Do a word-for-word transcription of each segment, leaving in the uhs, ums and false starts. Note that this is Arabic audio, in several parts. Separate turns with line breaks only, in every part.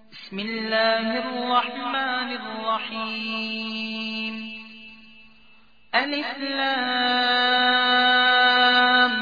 بسم الله الرحمن الرحيم. ألف لام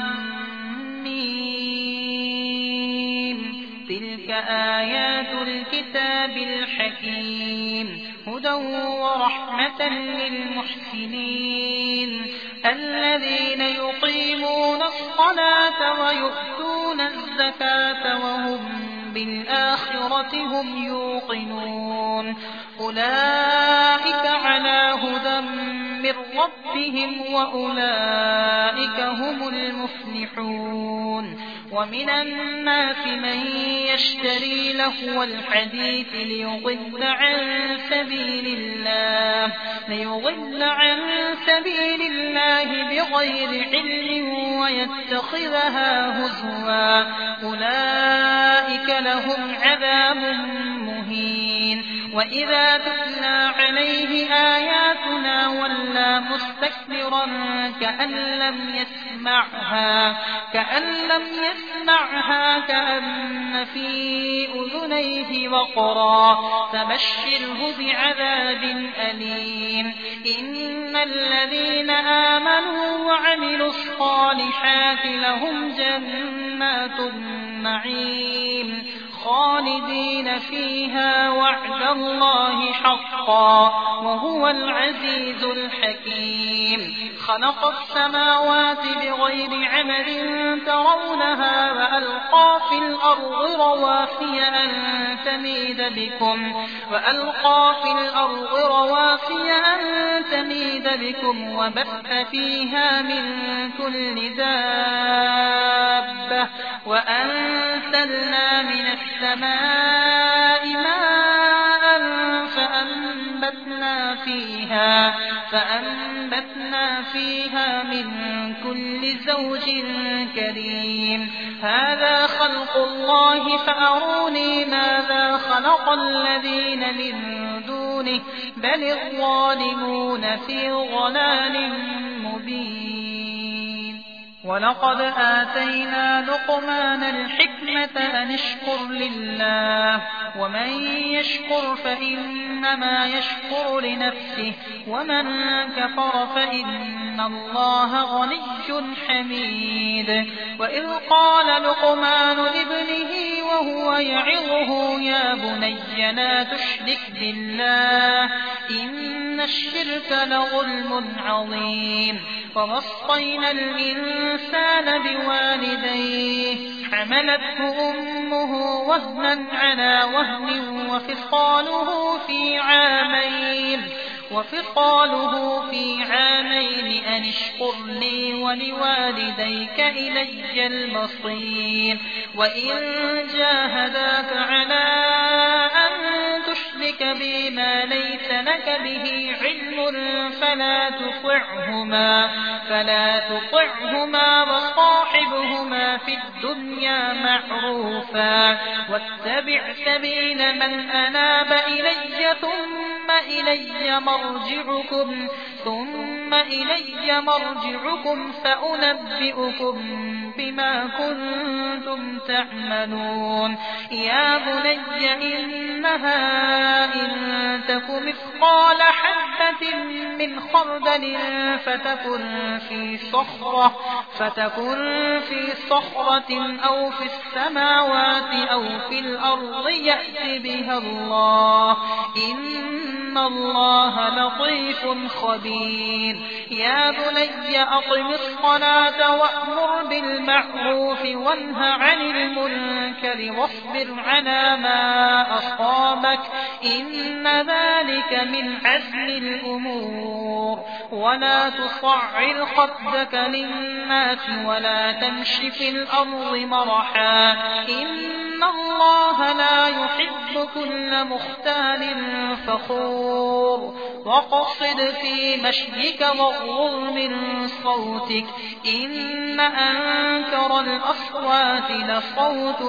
ميم. تلك آيات الكتاب الحكيم، هدى ورحمة للمحسنين الذين يقيمون الصلاة ويؤتون الزكاة وهم بالآخرة هم يوقنون. أولئك على هدى من ربهم وأولئك هم المفلحون. ومن الناس من يشتري لهو الحديث ليضل عن سبيل الله ليضل عن سبيل الله بغير علم ويتخذها هزوا. أولئك لهم عذاب مهين. وإذا تتلى عليه آياتنا ولى مستكبرا كأن لم يسمعها كأن لم يسمعها كأن في أذنيه وقرا. فبشره بعذاب أليم. إن الذين آمنوا وعملوا الصالحات لهم جنات النعيم خالدين فيها وعد الله حقا وهو العزيز الحكيم. خلق السماوات بغير عمد ترونها وألقى في الأرض رواسي أن تميد بكم وألقى في الأرض رواسي أن تميد بكم وبث فيها من كل دابة وأنزلنا من السماء ماء فأنبتنا فيها فأنبتنا فيها من كل زوج كريم. هذا خلق الله فأروني ماذا خلق الذين من دونه بل الظالمون في ضلال مبين. ولقد آتينا لقمان الحكمة أن اشكر لله ومن يشكر فإنما يشكر لنفسه ومن كفر فإن الله غني حميد. وإذ قال لقمان لابنه وهو يعظه يا بني لا تشرك بالله إن الشرك لظلم عظيم. ووصينا الإنسان بوالديه حملته أمه وهنا على وهن وفصاله في عامين وفصاله في عامين أن اشكر لي ولوالديك إلي المصير. وإن جاهداك على أن تشرك بي ما ليس لك به علم فلا تطعهما فلا تطعهما وصاحبهما في الدنيا معروفا واتبع سبيل من أناب إلي ثم إلي مرجعكم ثم إلي مرجعكم فأنبئكم بما كنتم تعملون. يا بني إنها إن تك مثقال حبة من خردل فتكن في صخرة فتكن في صخرة أو في السماوات أو في الأرض يأت بها الله إن الله لطيف خبير. يا بني أقم الصلاة وأمر بالمعروف وانه عن المنكر واصبر على ما أصابك إن ذلك من عزم الأمور. ولا تصعر خدك للناس ولا تمش في الأرض مرحا إن الله لا يحب كل مختال فخور. وقصد في مشيك واغضض من صوتك إن أنكر الأصوات لصوت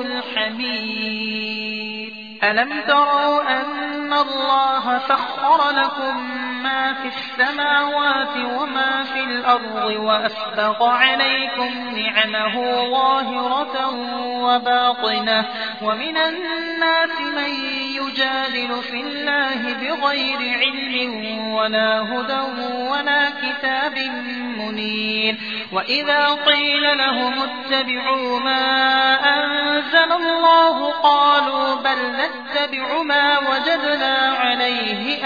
الحمير. ألم تروا أن الله سخر لكم ما في السماوات وما في الأرض وأسبغ عليكم نعمه ظاهرة وباطنة ومن الناس من يجادل في الله بغير علم ولا هدى ولا كتاب منير. وإذا قيل لهم اتبعوا ما أنزل الله قالوا بل نتبع ما وجدنا عليه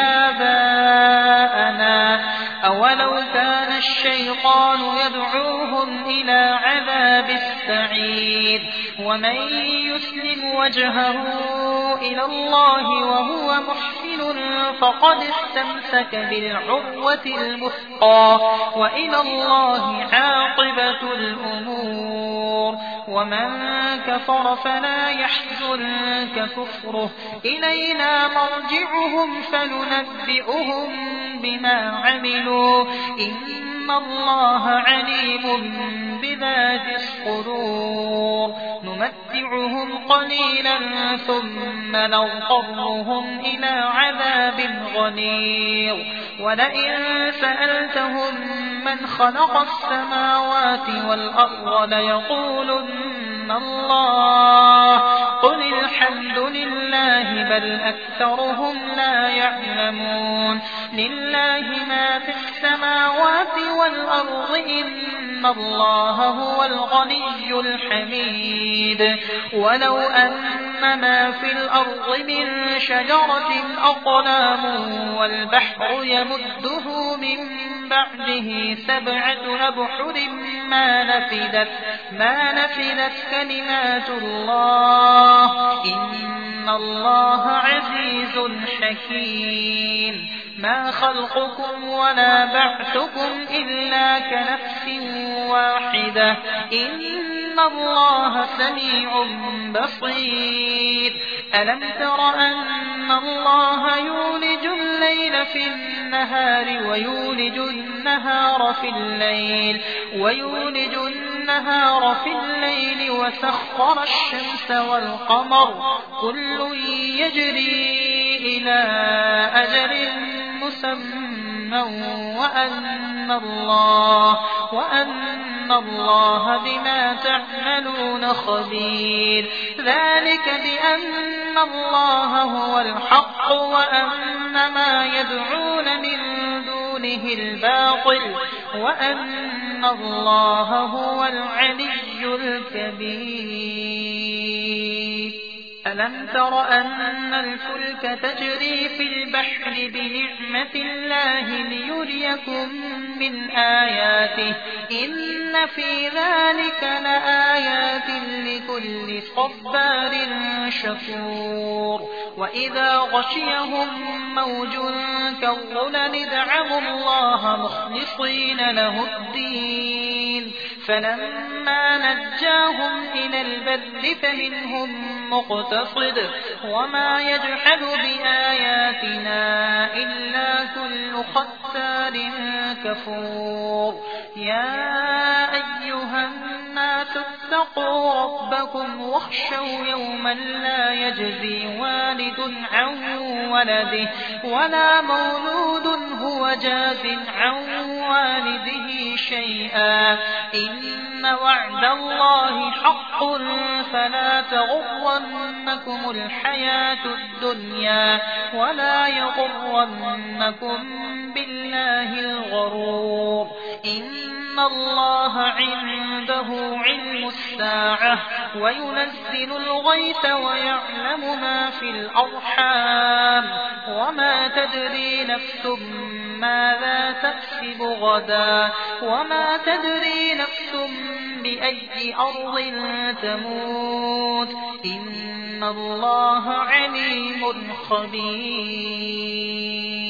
آباءنا أولو كان الشيطان يدعوهم إلى عذاب السعير. ومن يسلم وجهه إلى الله وهو محسن فقد استمسك بالعروة الوثقى وإلى الله عاقبة الأمور. ومن كفر فلا يحزنك كفره إلينا مرجعهم فننبئهم بما عملوا إن الله عليم بذات الصدور. نمتعهم قليلا ثم نضطرهم إلى عذاب غليظ. ولئن سألتهم من خلق السماوات والأرض ليقولن الله قل الحمد لله بل أكثرهم لا يعلمون. لله ما في السماوات والأرض إن الله هو الغني الحميد. ولو أن ما في الأرض من شجرة أقلام والبحر يمده من بعده سبعة أبحر ما نفدت ما نفدت كلمات الله إن الله عزيز حكيم. ما خلقكم ولا بعثكم إلا كنفس واحدة إن الله سميع بصير. ألم تر أن الله يولج الليل في النهار ويولج النهار في الليل ويولج النهار في الليل وسخر الشمس والقمر كل يجري إلى أجل مسمى وأن الله وأن الله بما تعملون خبير. ذلك بأن الله هو الحق وأن ما يدعون من دونه الباطل وأن الله هو العلي الكبير. ألم تر أن الفلك تجري في البحر بنعمة الله ليريكم من آياته إن في ذلك لآيات لكل صبار شكور. وإذا غشيهم موج كالظلل دعوا الله مخلصين له الدين فلما نجاهم إلى البر فمنهم مقتصد وما يجحد بآياتنا إلا كل ختار كفور. يا أيها الناس اتقوا ربكم واخشوا يوما لا يجزي والد عن ولده ولا مولود هو جاز عن والده شيئا إن وعد الله حق فلا تغرنكم الحياة الدنيا ولا يغرنكم بالله الغرور. إن الله عنده علم الساعة وينزل الغيث ويعلم ما في الأرحام وما تدري نفس ماذا تكسب غدا وما تدري نفس بأي أرض تموت إن الله عليم خبير.